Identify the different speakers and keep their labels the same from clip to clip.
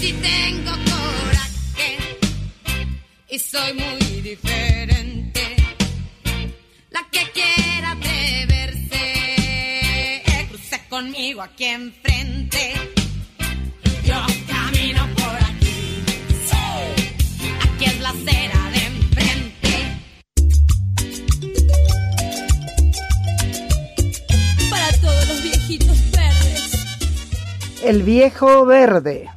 Speaker 1: si tengo coraje y soy muy diferente. La que quiera atreverse, cruce conmigo aquí enfrente. Yo camino por aquí, sí. Aquí es la acera de enfrente. Para todos los viejitos verdes.
Speaker 2: El viejo verde.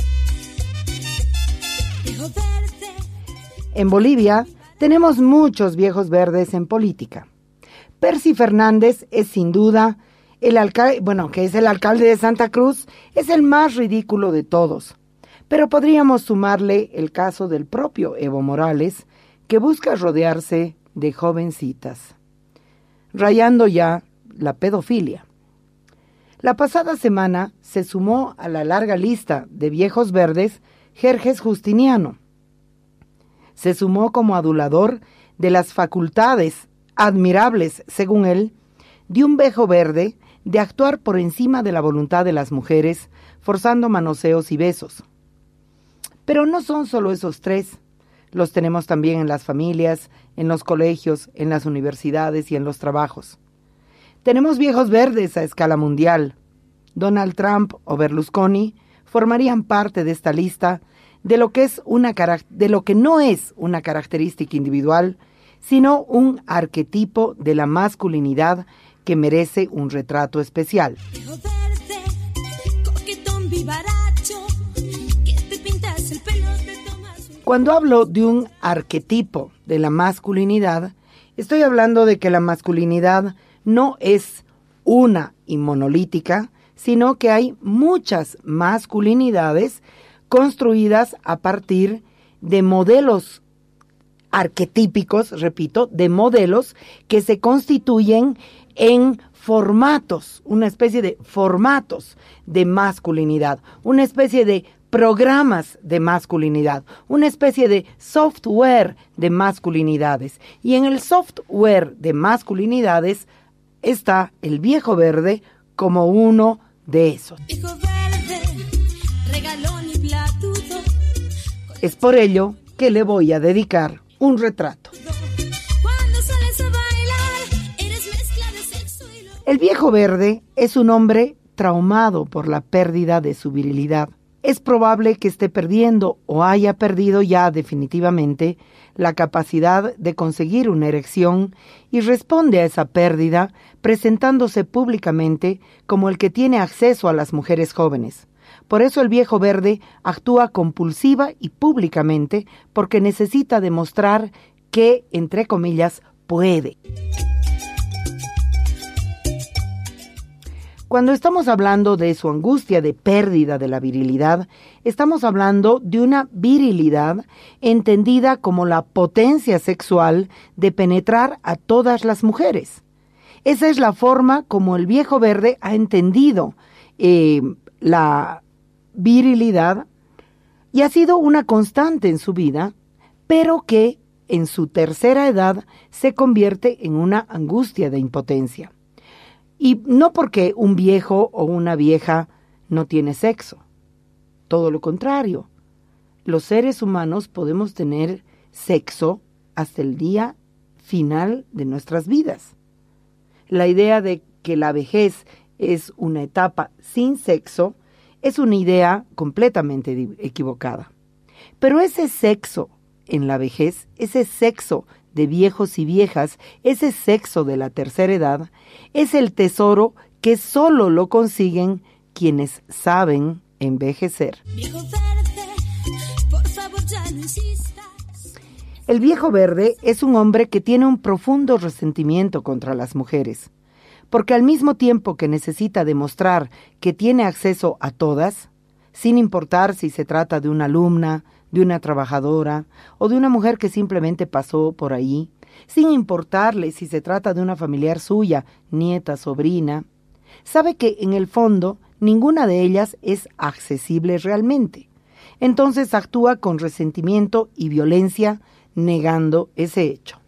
Speaker 1: Viejo verde.
Speaker 2: En Bolivia tenemos muchos viejos verdes en política. Percy Fernández es sin duda el alcalde, que es el alcalde de Santa Cruz, es el más ridículo de todos. Pero podríamos sumarle el caso del propio Evo Morales, que busca rodearse de jovencitas, rayando ya la pedofilia. La pasada semana se sumó a la larga lista de viejos verdes Jerjes Justiniano. Se sumó como adulador de las facultades admirables, según él, de un viejo verde de actuar por encima de la voluntad de las mujeres, forzando manoseos y besos. Pero no son solo esos tres. Los tenemos también en las familias, en los colegios, en las universidades y en los trabajos. Tenemos viejos verdes a escala mundial. Donald Trump o Berlusconi formarían parte de esta lista de lo que no es una característica individual, sino un arquetipo de la masculinidad que merece un retrato especial. Cuando hablo de un arquetipo de la masculinidad, estoy hablando de que la masculinidad no es una y monolítica, sino que hay muchas masculinidades construidas a partir de modelos arquetípicos, repito, de modelos que se constituyen en formatos, una especie de formatos de masculinidad, una especie de programas de masculinidad, una especie de software de masculinidades. Y en el software de masculinidades está el viejo verde como uno de esos.
Speaker 1: Viejo verde, regalón y platudo.
Speaker 2: Es por ello que le voy a dedicar un retrato. El viejo verde es un hombre traumado por la pérdida de su virilidad. Es probable que esté perdiendo o haya perdido ya definitivamente la capacidad de conseguir una erección y responde a esa pérdida presentándose públicamente como el que tiene acceso a las mujeres jóvenes. Por eso el viejo verde actúa compulsiva y públicamente porque necesita demostrar que, entre comillas, puede. Cuando estamos hablando de su angustia de pérdida de la virilidad, estamos hablando de una virilidad entendida como la potencia sexual de penetrar a todas las mujeres. Esa es la forma como el viejo verde ha entendido la virilidad y ha sido una constante en su vida, pero que en su tercera edad se convierte en una angustia de impotencia. Y no porque un viejo o una vieja no tiene sexo. Todo lo contrario. Los seres humanos podemos tener sexo hasta el día final de nuestras vidas. La idea de que la vejez es una etapa sin sexo es una idea completamente equivocada. Pero ese sexo en la vejez, ese sexo de viejos y viejas, ese sexo de la tercera edad, es el tesoro que solo lo consiguen quienes saben envejecer.
Speaker 1: Viejo verde, por favor ya no insistas.
Speaker 2: El viejo verde es un hombre que tiene un profundo resentimiento contra las mujeres, porque al mismo tiempo que necesita demostrar que tiene acceso a todas, sin importar si se trata de una alumna, de una trabajadora o de una mujer que simplemente pasó por ahí, sin importarle si se trata de una familiar suya, nieta, sobrina, sabe que en el fondo ninguna de ellas es accesible realmente. Entonces actúa con resentimiento y violencia, negando ese hecho.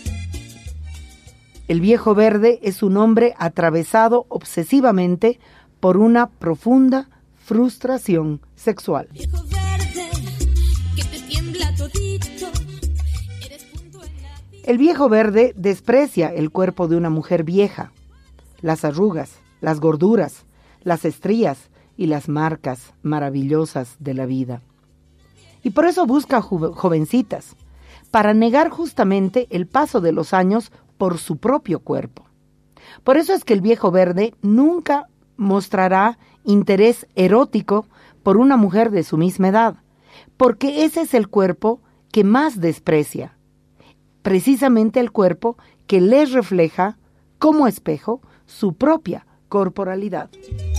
Speaker 2: El viejo verde es un hombre atravesado obsesivamente por una profunda frustración sexual.
Speaker 1: Viejo verde, que te tiembla todito, eres punto en la vida.
Speaker 2: El viejo verde desprecia el cuerpo de una mujer vieja, las arrugas, las gorduras, las estrías y las marcas maravillosas de la vida. Y por eso busca jovencitas, para negar justamente el paso de los años por su propio cuerpo. Por eso es que el viejo verde nunca mostrará interés erótico por una mujer de su misma edad, porque ese es el cuerpo que más desprecia, precisamente el cuerpo que les refleja como espejo su propia corporalidad.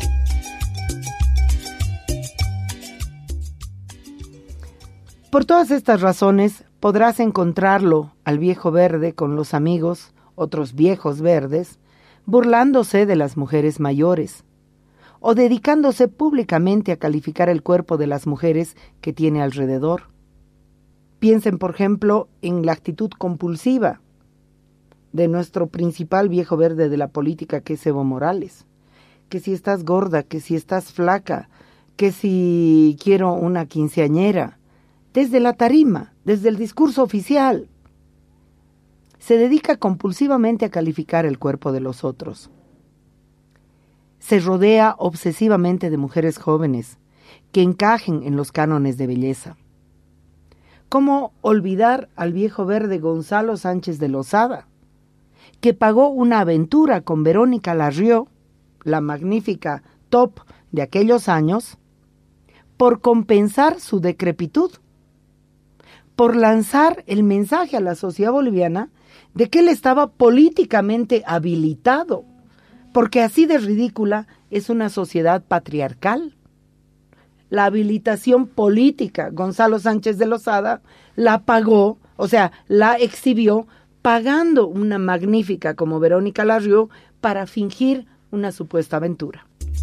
Speaker 2: Por todas estas razones podrás encontrarlo al viejo verde con los amigos, otros viejos verdes, burlándose de las mujeres mayores, o dedicándose públicamente a calificar el cuerpo de las mujeres que tiene alrededor. Piensen, por ejemplo, en la actitud compulsiva de nuestro principal viejo verde de la política, que es Evo Morales. Que si estás gorda, que si estás flaca, que si quiero una quinceañera. Desde la tarima, desde el discurso oficial, se dedica compulsivamente a calificar el cuerpo de los otros. Se rodea obsesivamente de mujeres jóvenes que encajen en los cánones de belleza. ¿Cómo olvidar al viejo verde Gonzalo Sánchez de Lozada, que pagó una aventura con Verónica Larrió, la magnífica top de aquellos años, por compensar su decrepitud, por lanzar el mensaje a la sociedad boliviana de que él estaba políticamente habilitado, porque así de ridícula es una sociedad patriarcal? La habilitación política, Gonzalo Sánchez de Lozada la pagó, o sea, la exhibió pagando una magnífica como Verónica Larrió para fingir una supuesta aventura.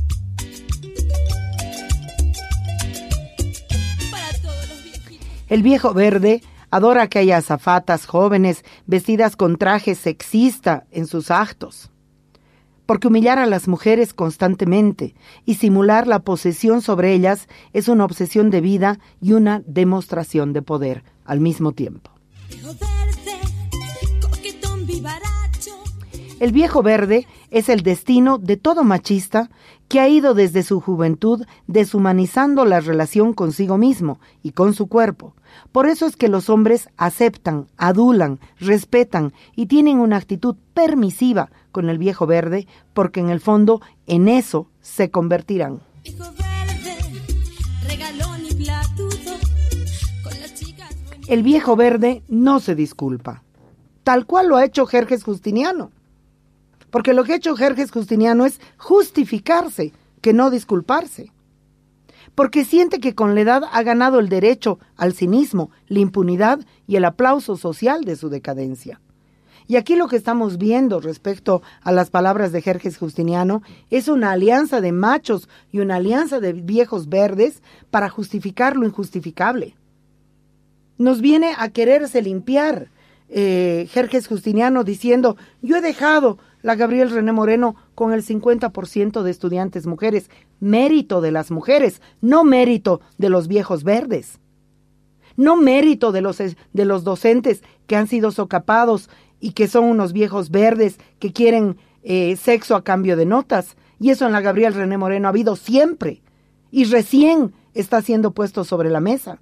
Speaker 2: El viejo verde adora que haya azafatas jóvenes vestidas con traje sexista en sus actos, porque humillar a las mujeres constantemente y simular la posesión sobre ellas es una obsesión de vida y una demostración de poder al mismo tiempo.
Speaker 1: Viejo verde, coquetón vivaracho.
Speaker 2: El viejo verde es el destino de todo machista que ha ido desde su juventud deshumanizando la relación consigo mismo y con su cuerpo. Por eso es que los hombres aceptan, adulan, respetan y tienen una actitud permisiva con el viejo verde, porque en el fondo en eso se convertirán.
Speaker 1: Viejo verde, regalón y platudo, con las chicas bonitas.
Speaker 2: El viejo verde no se disculpa, tal cual lo ha hecho Jerjes Justiniano. Porque lo que ha hecho Jerjes Justiniano es justificarse, que no disculparse. Porque siente que con la edad ha ganado el derecho al cinismo, la impunidad y el aplauso social de su decadencia. Y aquí lo que estamos viendo respecto a las palabras de Jerjes Justiniano es una alianza de machos y una alianza de viejos verdes para justificar lo injustificable. Nos viene a quererse limpiar Jerjes Justiniano diciendo: yo he dejado la Gabriel René Moreno con el 50% de estudiantes mujeres. Mérito de las mujeres, no mérito de los viejos verdes. No mérito de los docentes que han sido socapados y que son unos viejos verdes que quieren sexo a cambio de notas. Y eso en la Gabriel René Moreno ha habido siempre. Y recién está siendo puesto sobre la mesa.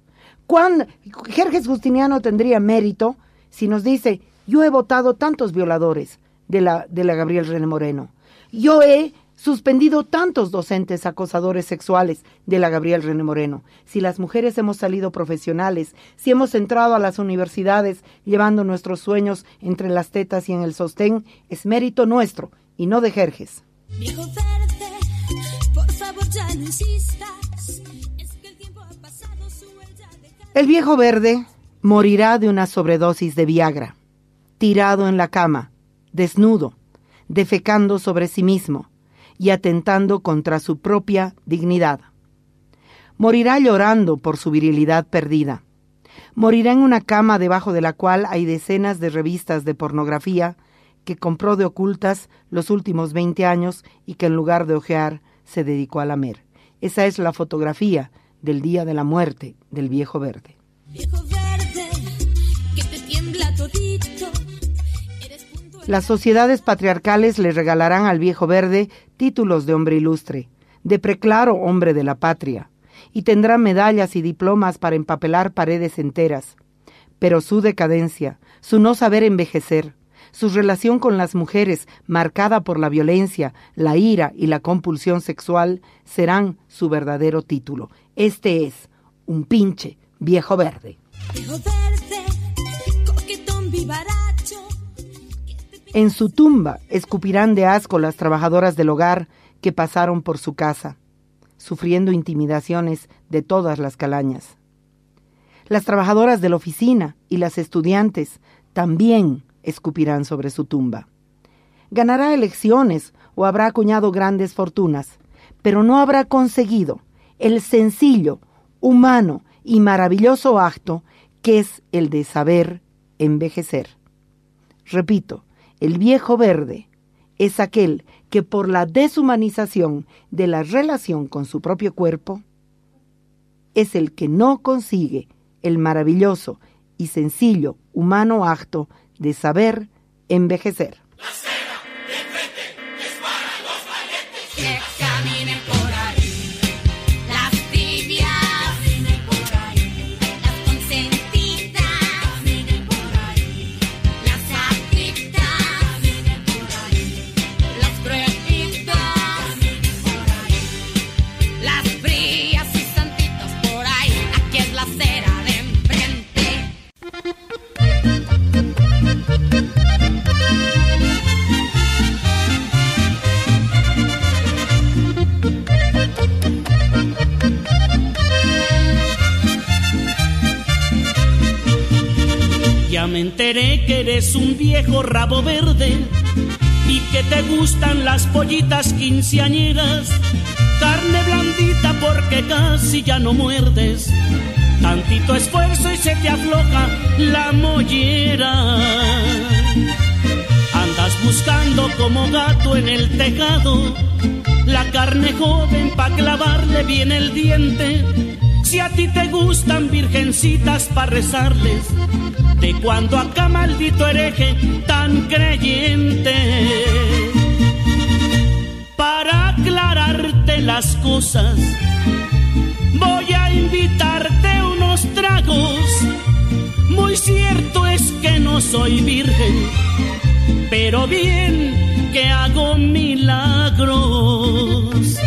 Speaker 2: Jerjes Justiniano tendría mérito si nos dice: yo he votado tantos violadores de la Gabriel René Moreno. Yo he suspendido tantos docentes acosadores sexuales de la Gabriel René Moreno. Si las mujeres hemos salido profesionales, si hemos entrado a las universidades llevando nuestros sueños entre las tetas y en el sostén, es mérito nuestro y no de Jerjes.
Speaker 1: Viejo verde, por favor ya no insistas. Es que el tiempo ha pasado, su huella deja.
Speaker 2: El viejo verde morirá de una sobredosis de Viagra, tirado en la cama, desnudo, defecando sobre sí mismo y atentando contra su propia dignidad. Morirá llorando por su virilidad perdida. Morirá en una cama debajo de la cual hay decenas de revistas de pornografía que compró de ocultas los últimos 20 años y que en lugar de hojear se dedicó a lamer. Esa es la fotografía del día de la muerte del viejo verde.
Speaker 1: Viejo verde, que te tiembla todito.
Speaker 2: Las sociedades patriarcales le regalarán al viejo verde títulos de hombre ilustre, de preclaro hombre de la patria, y tendrá medallas y diplomas para empapelar paredes enteras. Pero su decadencia, su no saber envejecer, su relación con las mujeres marcada por la violencia, la ira y la compulsión sexual serán su verdadero título. Este es un pinche viejo verde.
Speaker 1: Viejo verde, coquetón vivaracho.
Speaker 2: En su tumba escupirán de asco las trabajadoras del hogar que pasaron por su casa, sufriendo intimidaciones de todas las calañas. Las trabajadoras de la oficina y las estudiantes también escupirán sobre su tumba. Ganará elecciones o habrá acuñado grandes fortunas, pero no habrá conseguido el sencillo, humano y maravilloso acto que es el de saber envejecer. Repito, el viejo verde es aquel que por la deshumanización de la relación con su propio cuerpo es el que no consigue el maravilloso y sencillo humano acto de saber envejecer.
Speaker 3: La cena de frente es para los valientes que caminen por ahí. Las tibias caminen por ahí. Las consentidas caminen por ahí. Las adictas caminen por ahí. Las prohibidas caminen por ahí. Las frías y santitos por ahí. Aquí es la acera de enfrente.
Speaker 4: Ya me enteré que eres un viejo rabo verde y que te gustan las pollitas quinceañeras, carne blandita porque casi ya no muerdes, tantito esfuerzo y se te afloja la mollera. Andas buscando como gato en el tejado la carne joven pa' clavarle bien el diente. Si a ti te gustan virgencitas pa' rezarles, de cuando acá maldito hereje tan creyente. Para aclararte las cosas, voy a invitarte unos tragos. Muy cierto es que no soy virgen, pero bien que hago milagros.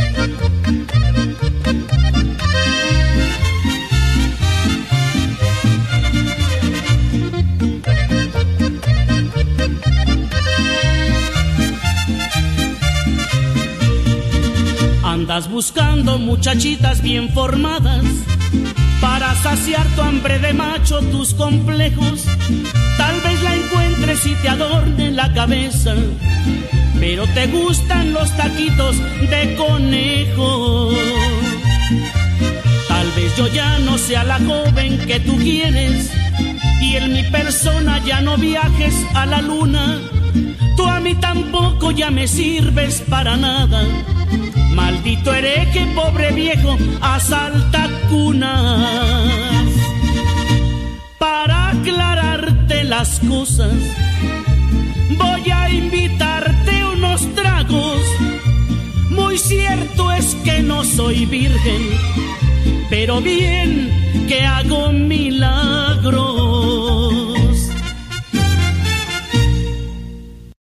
Speaker 4: Andas buscando muchachitas bien formadas para saciar tu hambre de macho, tus complejos. Tal vez la encuentres y te adorne la cabeza, pero te gustan los taquitos de conejo. Tal vez yo ya no sea la joven que tú quieres y en mi persona ya no viajes a la luna. Tú a mí tampoco ya me sirves para nada. Maldito hereje, pobre viejo, asalta cunas. Para aclararte las cosas, voy a invitarte unos tragos. Muy cierto es que no soy virgen, pero bien que hago milagros.